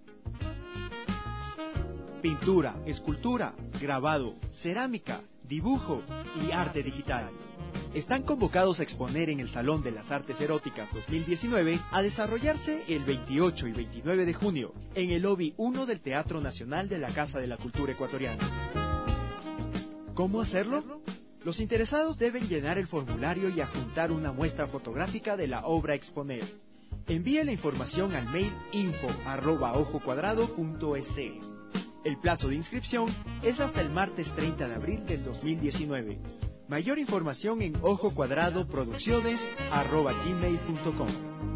Pintura, escultura, grabado, cerámica, dibujo y arte digital. Están convocados a exponer en el Salón de las Artes Eróticas dos mil diecinueve, a desarrollarse el veintiocho y veintinueve de junio en el lobby uno del Teatro Nacional de la Casa de la Cultura Ecuatoriana. ¿Cómo hacerlo? Los interesados deben llenar el formulario y adjuntar una muestra fotográfica de la obra a exponer. Envíe la información al mail info arroba ojo cuadrado punto es. El plazo de inscripción es hasta el martes treinta de abril del dos mil diecinueve. Mayor información en ojo cuadrado producciones arroba gmail punto com.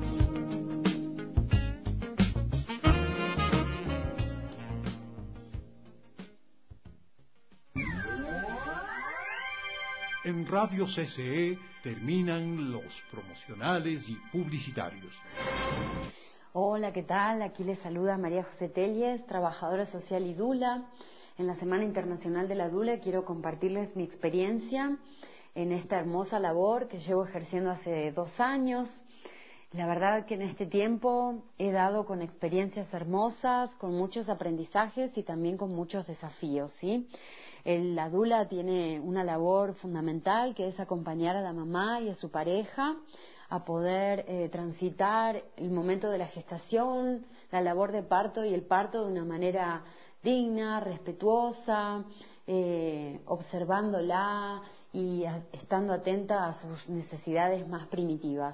En Radio C C E terminan los promocionales y publicitarios. Hola, ¿qué tal? Aquí les saluda María José Telles, trabajadora social y dula. En la Semana Internacional de la Dula quiero compartirles mi experiencia en esta hermosa labor que llevo ejerciendo hace dos años. La verdad que en este tiempo he dado con experiencias hermosas, con muchos aprendizajes y también con muchos desafíos, ¿sí? El, la dula tiene una labor fundamental que es acompañar a la mamá y a su pareja a poder eh, transitar el momento de la gestación, la labor de parto y el parto de una manera digna, respetuosa, eh, observándola y a, estando atenta a sus necesidades más primitivas.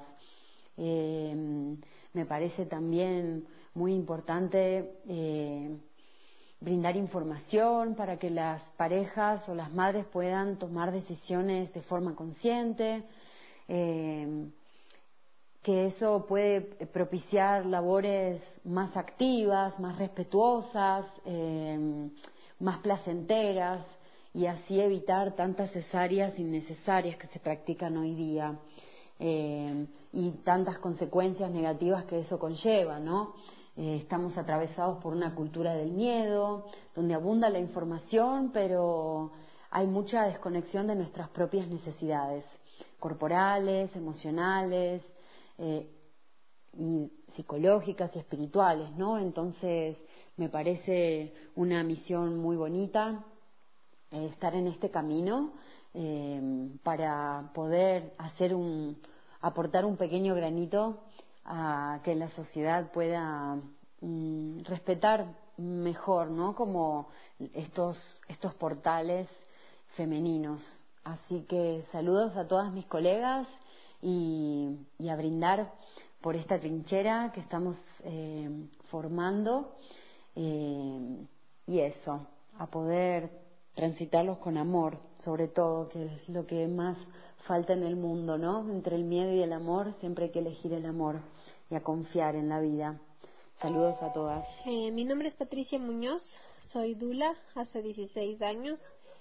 Eh, me parece también muy importante eh, brindar información para que las parejas o las madres puedan tomar decisiones de forma consciente, eh, que eso puede propiciar labores más activas, más respetuosas, eh, más placenteras y así evitar tantas cesáreas innecesarias que se practican hoy día. Eh, y tantas consecuencias negativas que eso conlleva, ¿no? Eh, estamos atravesados por una cultura del miedo, donde abunda la información, pero hay mucha desconexión de nuestras propias necesidades corporales, emocionales eh, y psicológicas y espirituales, ¿no? Entonces me parece una misión muy bonita eh, estar en este camino. Eh, para poder hacer un, aportar un pequeño granito a que la sociedad pueda mm, respetar mejor, ¿no? Como estos, estos portales femeninos. Así que saludos a todas mis colegas y, y a brindar por esta trinchera que estamos eh, formando eh, y eso, a poder transitarlos con amor, sobre todo, que es lo que más falta en el mundo, ¿no? Entre el miedo y el amor, siempre hay que elegir el amor y a confiar en la vida. Saludos a todas. Eh, mi nombre es Patricia Muñoz, soy dula hace dieciséis años.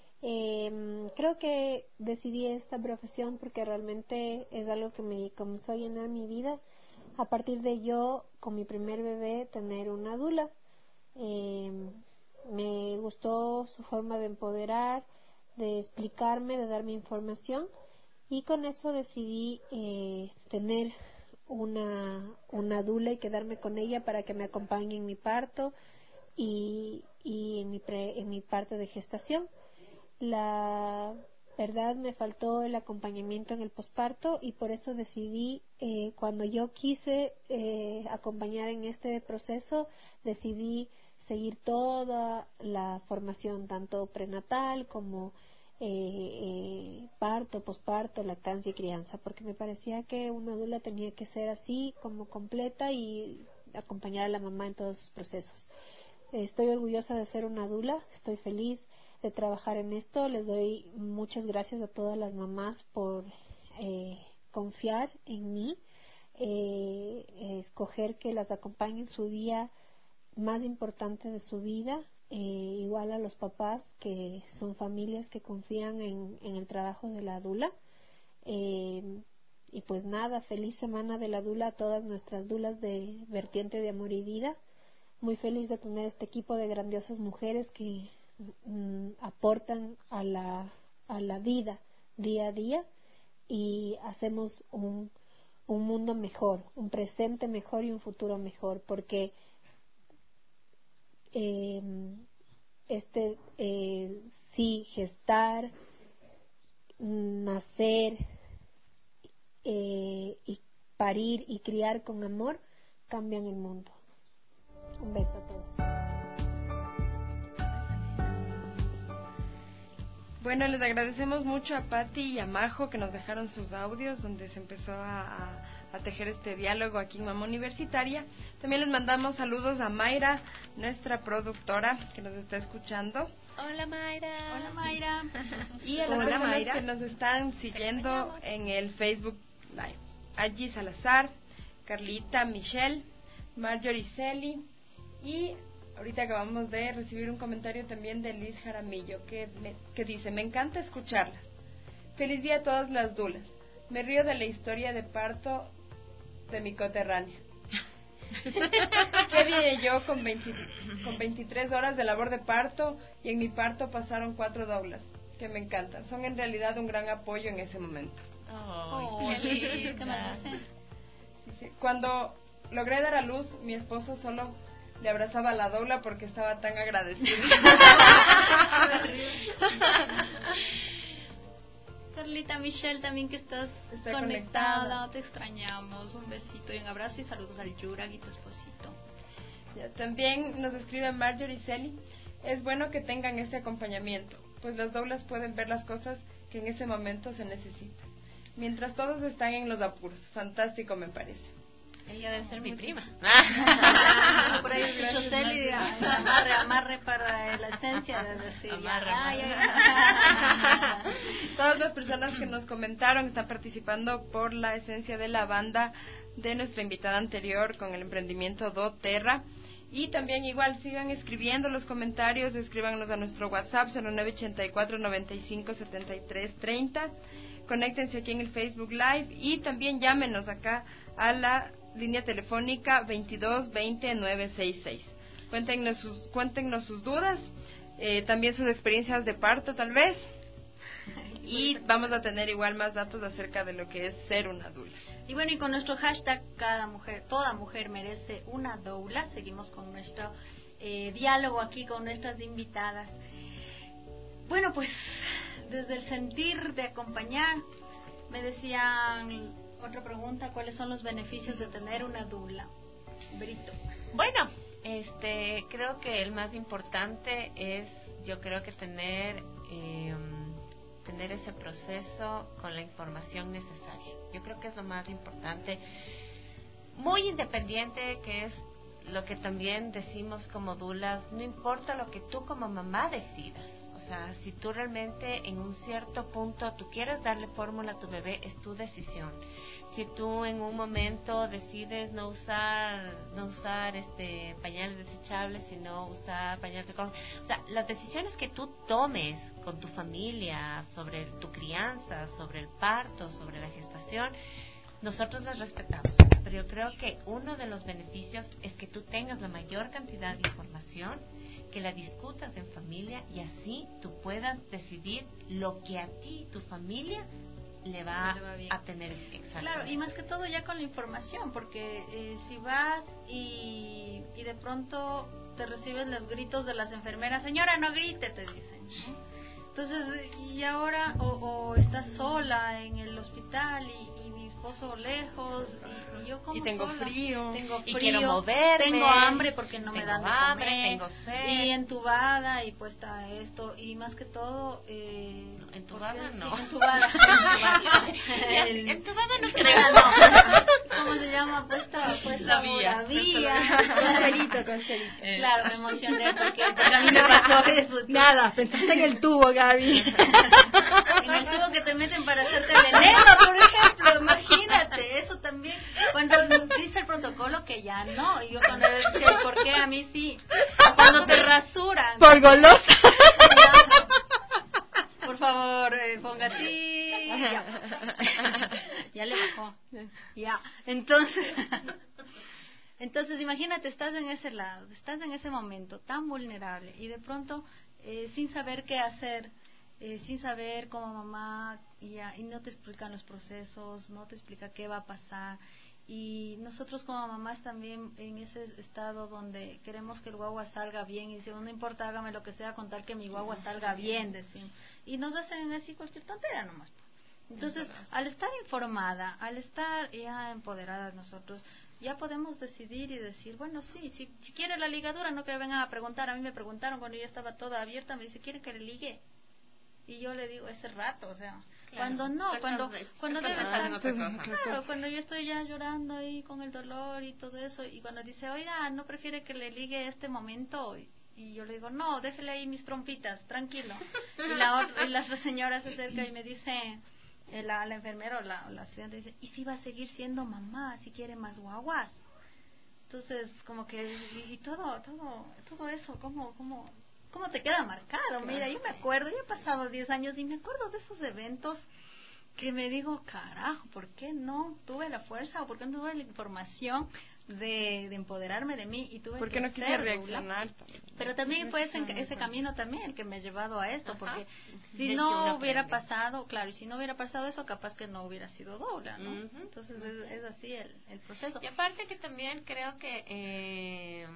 Eh, creo que decidí esta profesión porque realmente es algo que me comenzó a llenar mi vida. A partir de yo, con mi primer bebé, tener una dula. Eh, Me gustó su forma de empoderar, de explicarme, de darme información y con eso decidí eh, tener una, una dula y quedarme con ella para que me acompañe en mi parto y, y en, mi pre, en mi parte de gestación. La verdad me faltó el acompañamiento en el posparto y por eso decidí, eh, cuando yo quise eh, acompañar en este proceso, decidí seguir toda la formación, tanto prenatal como eh, eh, parto, posparto, lactancia y crianza, porque me parecía que una dula tenía que ser así, como completa y acompañar a la mamá en todos sus procesos. Eh, estoy orgullosa de ser una dula, estoy feliz de trabajar en esto, les doy muchas gracias a todas las mamás por eh, confiar en mí, eh, eh, escoger que las acompañe en su día más importante de su vida, eh, igual a los papás que son familias que confían en, en el trabajo de la dula. Eh, y pues nada, feliz semana de la dula a todas nuestras dulas de Vertiente de Amor y Vida. Muy feliz de tener este equipo de grandiosas mujeres que mm, aportan a la, a la vida día a día y hacemos un, un mundo mejor, un presente mejor y un futuro mejor, porque Eh, este eh, sí, gestar, nacer eh, y parir y criar con amor cambian el mundo. Un beso a todos. Bueno, les agradecemos mucho a Patti y a Majo que nos dejaron sus audios donde se empezó a, a, a tejer este diálogo aquí en Mamá Universitaria. También les mandamos saludos a Mayra, nuestra productora que nos está escuchando. Hola Mayra. Hola Mayra. Y a las Hola, personas Mayra. que nos están siguiendo en el Facebook Live. Allí Salazar, Carlita, Michelle, Marjorie Celi y ahorita acabamos de recibir un comentario también de Liz Jaramillo que, me, que dice: me encanta escucharlas. Feliz día a todas las dulas. Me río de la historia de parto de mi coterránea. ¿Qué diré yo con, veinte, con veintitrés horas de labor de parto y en mi parto pasaron cuatro doulas que me encantan? Son en realidad un gran apoyo en ese momento. Oh, qué lindo. ¿Qué más dicen? Dice, cuando logré dar a luz, mi esposo solo le abrazaba a la doula porque estaba tan agradecido. Carlita Michelle, también que estás Estoy conectada, conectada. te extrañamos. Un besito y un abrazo y saludos al Yurag y tu esposito. Ya, también nos escribe Marjorie Selly. Es bueno que tengan ese acompañamiento, pues las doulas pueden ver las cosas que en ese momento se necesitan. Mientras todos están en los apuros. Fantástico, me parece. Ella debe ser mi prima. Por ahí el bicho Celi, amarre, amarre para la esencia de decir. Amarre, ya, amarre. ya, ya. Todas las personas que nos comentaron están participando por la esencia de la banda de nuestra invitada anterior con el emprendimiento doTERRA. Y también igual sigan escribiendo los comentarios, escríbanos a nuestro WhatsApp cero nueve ocho cuatro, nueve cinco, siete tres tres cero. Conéctense aquí en el Facebook Live y también llámenos acá a la línea telefónica veintidós veinte nueve sesenta y seis. Cuéntenos sus, cuéntenos sus dudas, eh, también sus experiencias de parto tal vez, y vamos a tener igual más datos acerca de lo que es ser una doula. Y bueno, y con nuestro hashtag cada mujer, toda mujer merece una doula, seguimos con nuestro eh, diálogo aquí con nuestras invitadas. Bueno, pues desde el sentir de acompañar, me decían, otra pregunta, ¿cuáles son los beneficios de tener una doula? Brito. Bueno, este, creo que el más importante es, yo creo que tener eh, tener ese proceso con la información necesaria. Yo creo que es lo más importante, muy independiente, que es lo que también decimos como doulas, no importa lo que tú como mamá decidas. O sea, si tú realmente en un cierto punto tú quieres darle fórmula a tu bebé, es tu decisión. Si tú en un momento decides no usar no usar este pañales desechables, sino usar pañales de cordón, o sea, las decisiones que tú tomes con tu familia sobre tu crianza, sobre el parto, sobre la gestación, nosotros las respetamos. Pero yo creo que uno de los beneficios es que tú tengas la mayor cantidad de información, que la discutas en familia y así tú puedas decidir lo que a ti y tu familia le va, le va a tener. Exacto. Claro, y más que todo ya con la información, porque eh, si vas y, y de pronto te reciben los gritos de las enfermeras, señora, no grite, te dicen, ¿no? Entonces, y ahora, o, o estás sola en el hospital y, y mi esposo lejos, y, y yo como y tengo sola, frío, tengo y frío, quiero moverme, tengo hambre porque no me tengo dan de hambre, comer, tengo sed, y entubada y puesta esto, y más que todo, eh, no, entubada porque, no, sí, entubada, entubada. Ya, El, entubada no creo, no, ¿cómo se llama? Puesta, puesta la vía, la vía, Concerito, concerito. Eh. Claro, me emocioné porque, porque a mí me pasó eso. Nada, pensaste en el tubo, Gaby. En el tubo que te meten para hacerte el enema, por ejemplo, imagínate, eso también. Cuando dice el protocolo que ya no, y yo cuando decía, ¿por qué a mí sí? Cuando te rasuran. Por golosa. Por favor, eh, ponga así. Ya. Ya le bajó. Ya. Entonces, entonces imagínate, estás en ese lado, estás en ese momento tan vulnerable y de pronto, eh, sin saber qué hacer, eh, sin saber como mamá, y, ya, y no te explican los procesos, no te explica qué va a pasar. Y nosotros como mamás también en ese estado donde queremos que el guagua salga bien y decimos, no importa, hágame lo que sea con tal que mi guagua salga bien, decimos. Y nos hacen así cualquier tontera nomás. Entonces, al estar informada, al estar ya empoderadas nosotros, ya podemos decidir y decir, bueno, sí, si, si quiere la ligadura, no que me vengan a preguntar. A mí me preguntaron cuando ya estaba toda abierta, me dice, ¿quiere que le ligue? Y yo le digo, ese rato, o sea, claro, cuando no, cuando cuando debe estar, claro, cuando yo estoy ya llorando ahí con el dolor y todo eso, y cuando dice, oiga, ¿no prefiere que le ligue este momento? Y yo le digo, no, déjele ahí mis trompitas, tranquilo. Y la otra, y la otra señora se acerca y me dice, eh, la, la enfermera o la, o la estudiante dice, ¿y si va a seguir siendo mamá, si quiere más guaguas? Entonces, como que, y, y todo, todo, todo eso, como, como... ¿Cómo te queda marcado? Mira, yo me acuerdo, yo he pasado diez años y me acuerdo de esos eventos que me digo, carajo, ¿por qué no tuve la fuerza o por qué no tuve la información de, de empoderarme de mí y tuve porque que no quise ser reaccionar doula. Pero también fue ese, ese camino también el que me ha llevado a esto, Ajá. porque Y si es que no uno hubiera aprende. pasado, claro, y si no hubiera pasado eso, capaz que no hubiera sido doula, ¿no? Ujú. Entonces es, es así el, el proceso. Y aparte que también creo que eh,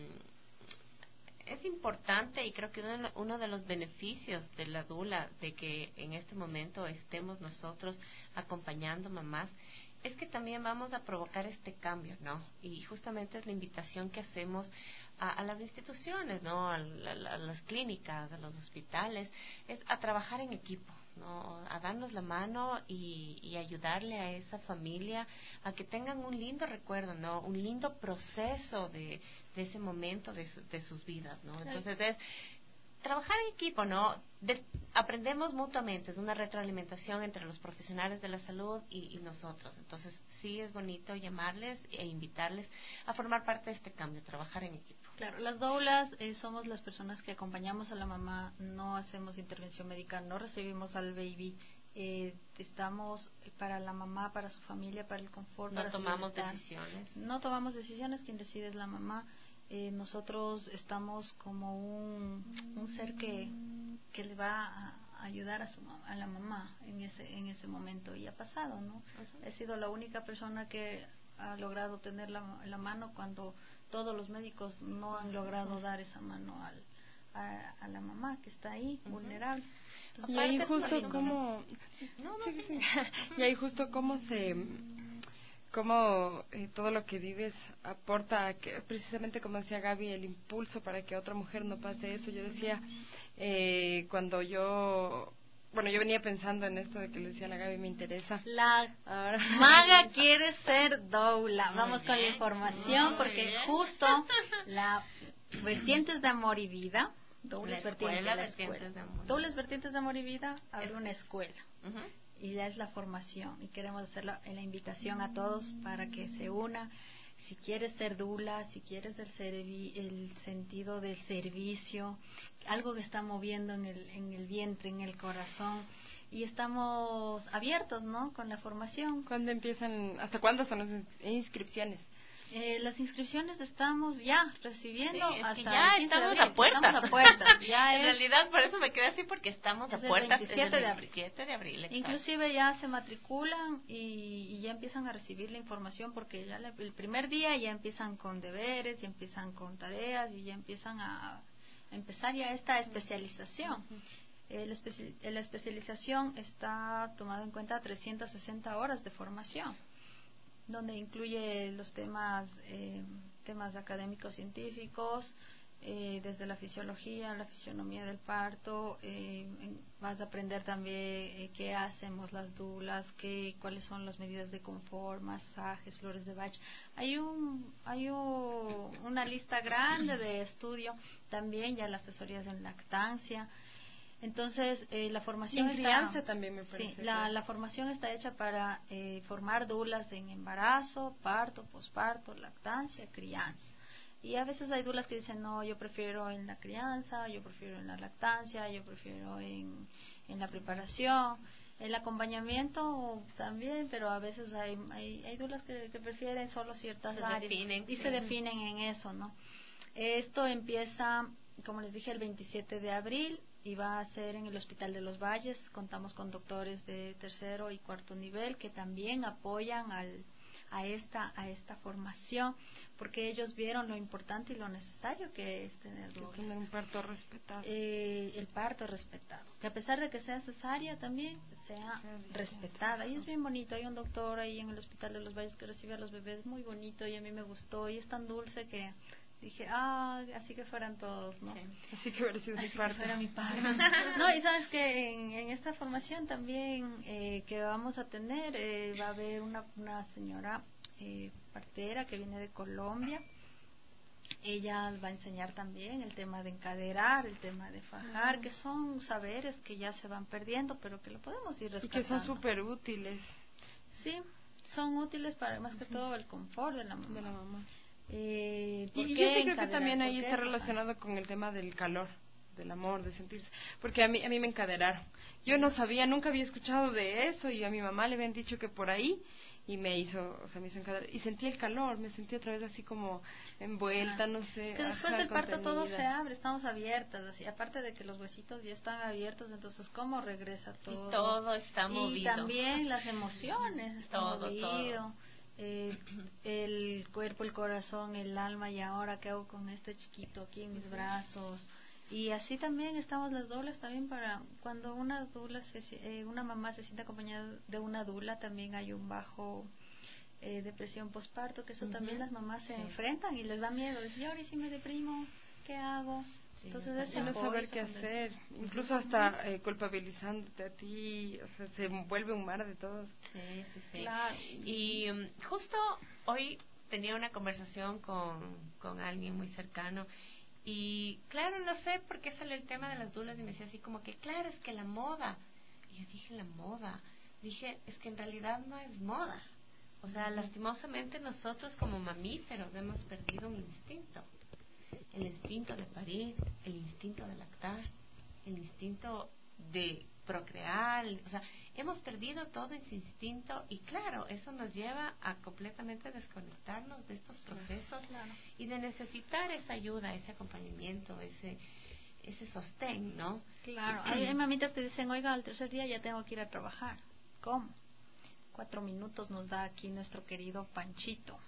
es importante, y creo que uno, uno de los beneficios de la dula, de que en este momento estemos nosotros acompañando mamás, es que también vamos a provocar este cambio, ¿no? Y justamente es la invitación que hacemos a, a las instituciones, ¿no? A, la- a las clínicas, a los hospitales, es a trabajar en equipo, ¿no? A darnos la mano y, y ayudarle a esa familia a que tengan un lindo recuerdo, ¿no? Un lindo proceso de, de ese momento de, su- de sus vidas, ¿no? Entonces es trabajar en equipo, ¿no? De- aprendemos mutuamente, es una retroalimentación entre los profesionales de la salud y, y nosotros. Entonces, sí es bonito llamarles e invitarles a formar parte de este cambio, trabajar en equipo. Claro, las doulas eh, somos las personas que acompañamos a la mamá, no hacemos intervención médica, no recibimos al baby, eh, estamos para la mamá, para su familia, para el confort, No para su tomamos bienestar. decisiones. No tomamos decisiones, quien decide es la mamá. Eh, nosotros estamos como un, un ser que, que le va a ayudar a su ma- a la mamá en ese en ese momento, y ha pasado, ¿no? He sido la única persona que ha logrado tener la, la mano cuando todos los médicos no han logrado dar esa mano al, a, a la mamá que está ahí, vulnerable. Entonces, Y ahí aparte es justo una- como No, no, sí, sí. Y ahí justo cómo se cómo eh, todo lo que vives aporta a que, precisamente como decía Gaby, el impulso para que a otra mujer no pase eso. Yo decía eh, cuando yo bueno yo venía pensando en esto de que le decían a Gaby, me interesa La ahora maga quiere ser doula. Vamos Muy con la bien. información Muy porque bien. justo la vertientes de amor y vida, doulas La escuela, vertientes, la Vertientes escuela. de Amor y Doulas vertientes de amor y vida abre una escuela. Ujú. Y ya es la formación y queremos hacer la, la invitación a todos para que se una. Si quieres ser dula, si quieres el, servi- el sentido del servicio, algo que está moviendo en el, en el vientre, en el corazón, y estamos abiertos, ¿no? Con la formación. ¿Cuándo empiezan? ¿Hasta cuándo son las inscripciones? Eh, las inscripciones estamos ya recibiendo Sí, es hasta que ya el quince de estamos abril. a puertas. Estamos a puertas. Ya En es, realidad, por eso me quedé así, porque estamos a es el puertas. veintisiete es el de abril. veintisiete de abril, exacto. Inclusive ya se matriculan y, y ya empiezan a recibir la información porque ya le- el primer día ya empiezan con deberes, ya empiezan con tareas y ya empiezan a, a empezar ya esta especialización. Eh, la, especi- eh, la especialización está tomada en cuenta trescientas sesenta horas de formación, donde incluye los temas eh, temas académicos científicos, eh, desde la fisiología, la fisionomía del parto, eh, en- vas a aprender también eh, qué hacemos las dulas, qué, cuáles son las medidas de confort, masajes, flores de Bach. Hay un hay un- una lista grande de estudio, también ya las asesorías en lactancia. Entonces, eh, la formación Y en está- crianza también me parece Sí, la, que- la formación está hecha para eh, formar dulas en embarazo, parto, posparto, lactancia, crianza. Y a veces hay dulas que dicen, no, yo prefiero en la crianza, yo prefiero en la lactancia, yo prefiero en, en la preparación. El acompañamiento también, pero a veces hay, hay, hay dulas que, que prefieren solo ciertas Se áreas definen, y sí. se definen en eso, ¿no? Esto empieza, como les dije, el veintisiete de abril y va a ser en el Hospital de los Valles. Contamos con doctores de tercero y cuarto nivel que también apoyan al, a esta a esta formación, porque ellos vieron lo importante y lo necesario que es tener Que doulas. tener un parto respetado. Eh, el parto respetado, que a pesar de que sea cesárea también sea respetada, y es bien bonito. Hay un doctor ahí en el Hospital de los Valles que recibe a los bebés muy bonito y a mí me gustó y es tan dulce que dije, ah, así que fueran todos, ¿no? Así que hubiera sido mi Así que parto. fuera mi parto. No, y sabes que en, en esta formación también eh, que vamos a tener, eh, va a haber una, una señora eh, partera que viene de Colombia. Ella va a enseñar también el tema de encaderar, el tema de fajar, Mm. que son saberes que ya se van perdiendo, pero que lo podemos ir Y rescatando. que son súper útiles. Sí, son útiles para más que todo el confort de la mamá. De la mamá. Eh, ¿por Y, y qué yo sí creo que encaderar? también ahí ¿Por qué está fajar? relacionado con el tema del calor, del amor, de sentirse. Porque a mí, a mí me encaderaron. Yo no sabía, nunca había escuchado de eso y a mi mamá le habían dicho que por ahí. y me hizo, o sea, me hizo encantar. Y sentí el calor, me sentí otra vez así como envuelta, Ah, no sé. que después ajá, del parto todo contenida. se abre, estamos abiertas, así, aparte de que los huesitos ya están abiertos, entonces cómo regresa todo. Y todo está Y movido. también las emociones están Todo, movido. todo. El, el cuerpo, el corazón, el alma, y ahora qué hago con este chiquito aquí en mis brazos. Y así también estamos las doulas también para cuando una dula se, eh, una mamá se siente acompañada de una dula, también hay un bajo eh, depresión postparto, que eso Ujú. también las mamás se Sí. enfrentan y les da miedo, dicen, yo ahora si me deprimo, ¿qué hago? Sí, Entonces ese ese no apoyo, saber esa qué contención. hacer, incluso hasta eh, culpabilizándote a ti, o sea, se vuelve un mar de todos. Sí, sí, sí. Claro. Y um, justo hoy tenía una conversación con, con alguien muy cercano y claro, no sé por qué sale el tema de las dulas y me decía así como que claro, es que la moda. Y yo dije, la moda. Dije, es que en realidad no es moda. O sea, lastimosamente nosotros como mamíferos hemos perdido un instinto. El instinto de parir, el instinto de lactar, el instinto de procrear, o sea, hemos perdido todo ese instinto y claro, eso nos lleva a completamente desconectarnos de estos procesos Claro. y de necesitar esa ayuda, ese acompañamiento, ese ese sostén, ¿no? Claro, hay, hay mamitas que dicen, oiga, al tercer día ya tengo que ir a trabajar. ¿Cómo? Cuatro minutos nos da aquí nuestro querido Panchito.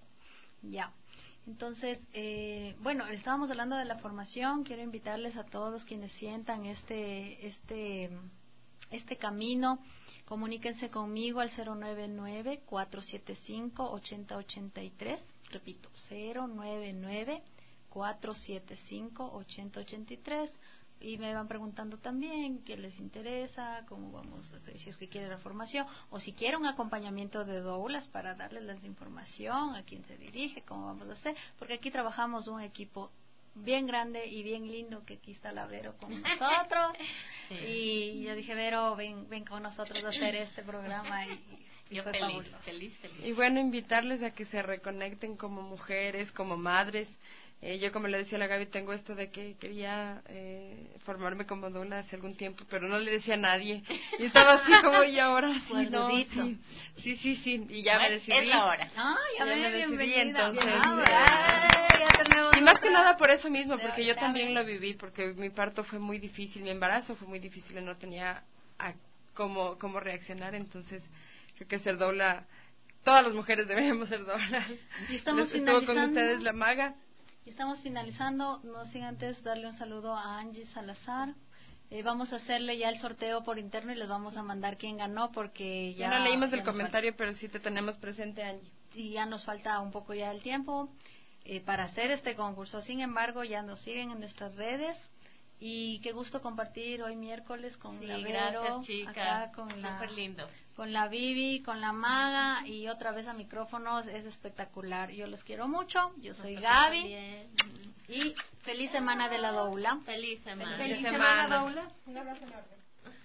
Ya. Entonces, eh, bueno, estábamos hablando de la formación. Quiero invitarles a todos quienes sientan este este este camino. Comuníquense conmigo al cero nueve nueve, cuatro siete cinco, ocho cero ocho tres. Repito, cero nueve nueve, cuatro siete cinco, ocho cero ocho tres. Y me van preguntando también qué les interesa, cómo vamos, si es que quieren la formación o si quieren un acompañamiento de doulas para darles la información, a quién se dirige, cómo vamos a hacer, porque aquí trabajamos un equipo bien grande y bien lindo, que aquí está la Vero con nosotros. Sí. Y yo dije, Vero, ven, ven con nosotros a hacer este programa y, y yo fue feliz, fabuloso. feliz, feliz. Y bueno, invitarles a que se reconecten como mujeres, como madres. Eh, yo, como le decía a la Gaby, tengo esto de que quería eh, formarme como doula hace algún tiempo, pero no le decía a nadie. Y estaba así como, y ahora sí, no, sí, sí, sí, sí, y ya bueno, me decidí. Es la hora. Ah, ya, ya me me decidí, bienvenida. entonces. Ah, eh, ya tenemos y más que nada por eso mismo, porque Ya, yo ya también ven. lo viví, porque mi parto fue muy difícil, mi embarazo fue muy difícil, y no tenía a cómo, cómo reaccionar, entonces creo que ser doula, todas las mujeres deberíamos ser doulas. Y estamos Les- Estuvo con finalizando. ustedes la maga. Y estamos finalizando, no sin antes darle un saludo a Angie Salazar. Eh, vamos a hacerle ya el sorteo por interno y les vamos a mandar quién ganó porque ya... Ya no leímos ya el nos comentario, pero sí te tenemos presente, Angie. falta- y ya nos falta un poco ya el tiempo eh, para hacer este concurso. Sin embargo, ya nos siguen en nuestras redes. Y qué gusto compartir hoy miércoles con Sí, la Vero, gracias, chicas. acá con la, Súper lindo. con la Vivi, con la Maga y otra vez a micrófonos. Es espectacular. Yo los quiero mucho. Yo soy Nosotros Gaby. también. Y feliz semana de la doula. Feliz semana. Feliz Feliz semana, semana. doula. Un abrazo enorme.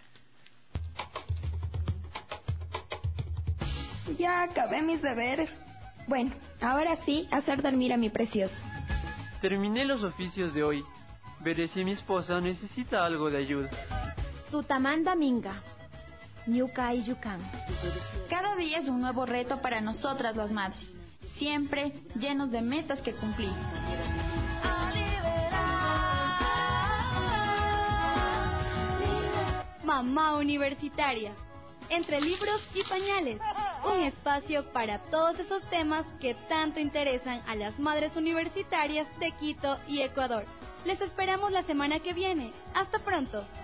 Ya acabé mis deberes. Bueno, ahora sí, hacer dormir a mi precioso. Terminé los oficios de hoy. Veré si mi esposa necesita algo de ayuda. Tutamanda Minga. Ñuka y Yucán. Cada día es un nuevo reto para nosotras las madres, siempre llenos de metas que cumplir. Mamá Universitaria. Entre libros y pañales. Un espacio para todos esos temas que tanto interesan a las madres universitarias de Quito y Ecuador. Les esperamos la semana que viene. Hasta pronto.